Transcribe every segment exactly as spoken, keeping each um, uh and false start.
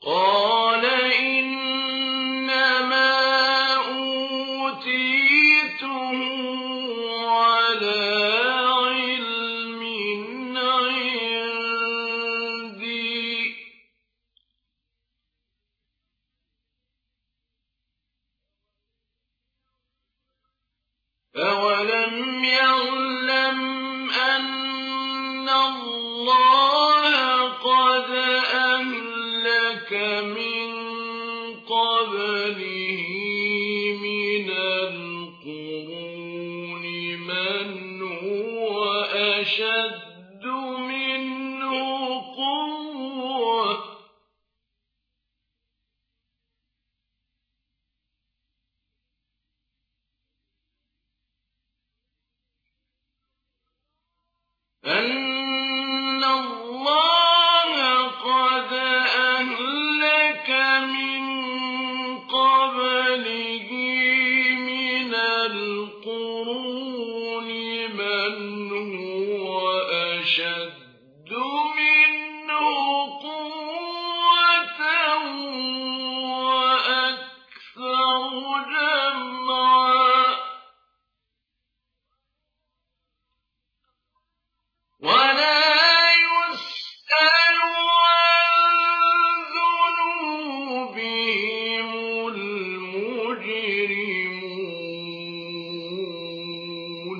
قال إنما أوتيته على علم عندي أولم يعلم أن الله قد أهلك من قبله من القرون من هو أشد منه قوة أن الله قد أهلك من قبله من القرون من هو أشد منه قوة وأكثر جمعا ولا يسأل عن ذنوبهم المجرمون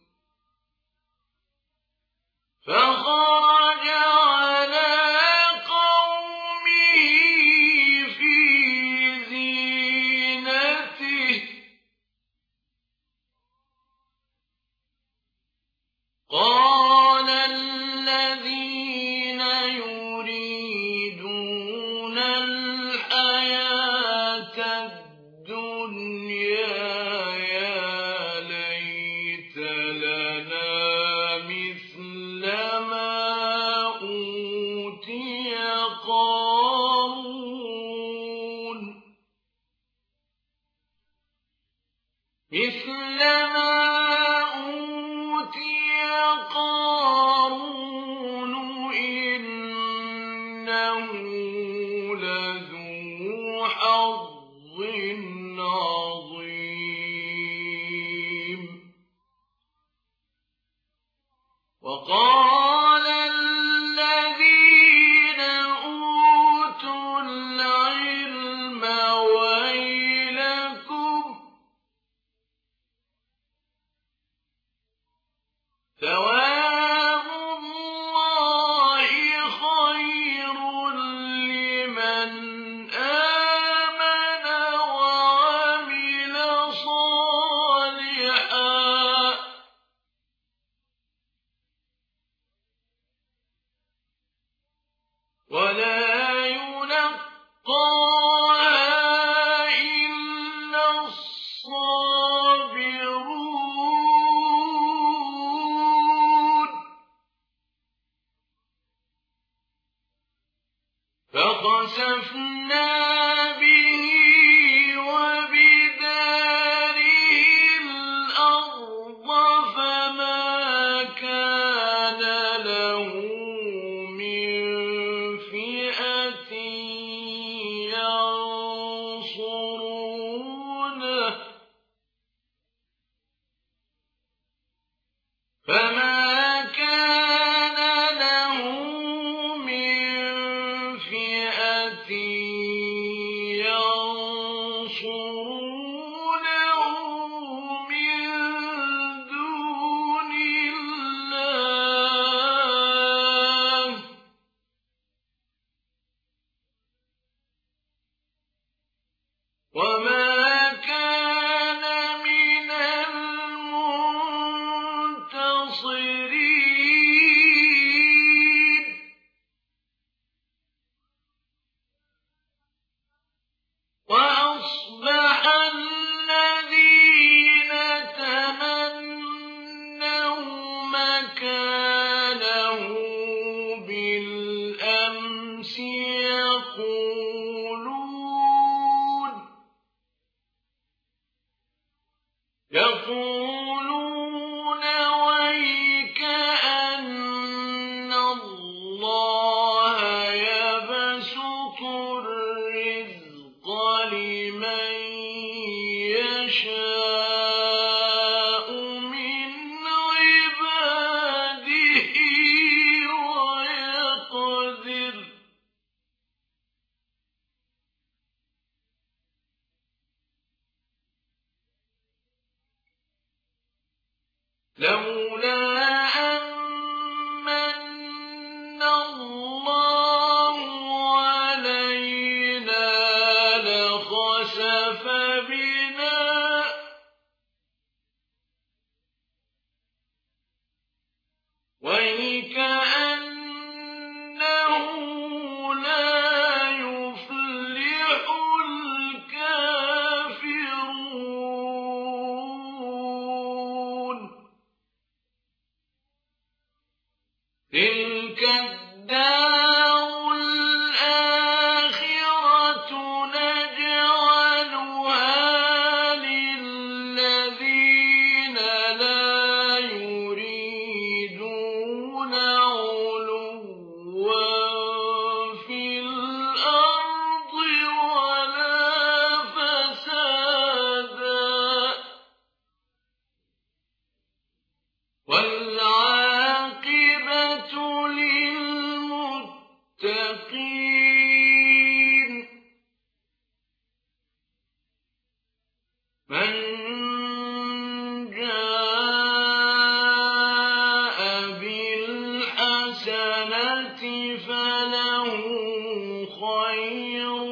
فخرج على قومه في زينته قال الذين يريدون الحياة الدنيا يا ليت لنا مثل ما أوتي قارون مثل ما قارون إنه لذو حظ عظيم وقال الذين أوتوا العلم ويلكم ثواب الله خير لمن آمن وعمل صالحا ولا يلقاها إلا الصابرون فخسفنا به وبداره الأرض فما كان له من فئة ينصرونه فما كان له من فئة ينصرونه من دون الله وما كان من المنتصرين وأصبح الذين تمنوا مكانه بالأمس يقولون يقولون ويك أن الله يبسط الرزق لمن يشاء من عباده ويقدر لولا أن من الله علينا لخسف بنا وكأنه لا يفلح الكافرون تلك الدار الآخرة نجعلها للذين لا يريدون علوا في الأرض ولا فسادا والعاقبة للمتقين من جاء بالحسنة فله خير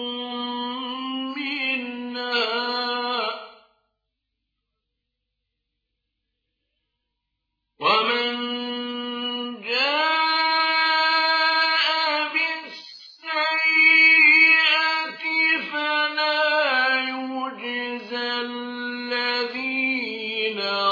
منها ومن جاء بالسيئة فلا يجزى الذين